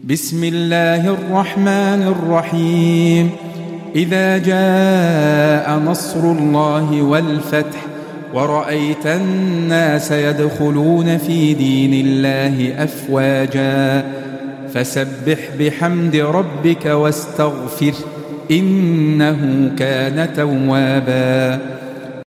بسم الله الرحمن الرحيم. إذا جاء نصر الله والفتح ورأيت الناس يدخلون في دين الله أفواجا فسبح بحمد ربك واستغفر إنه كان توابا.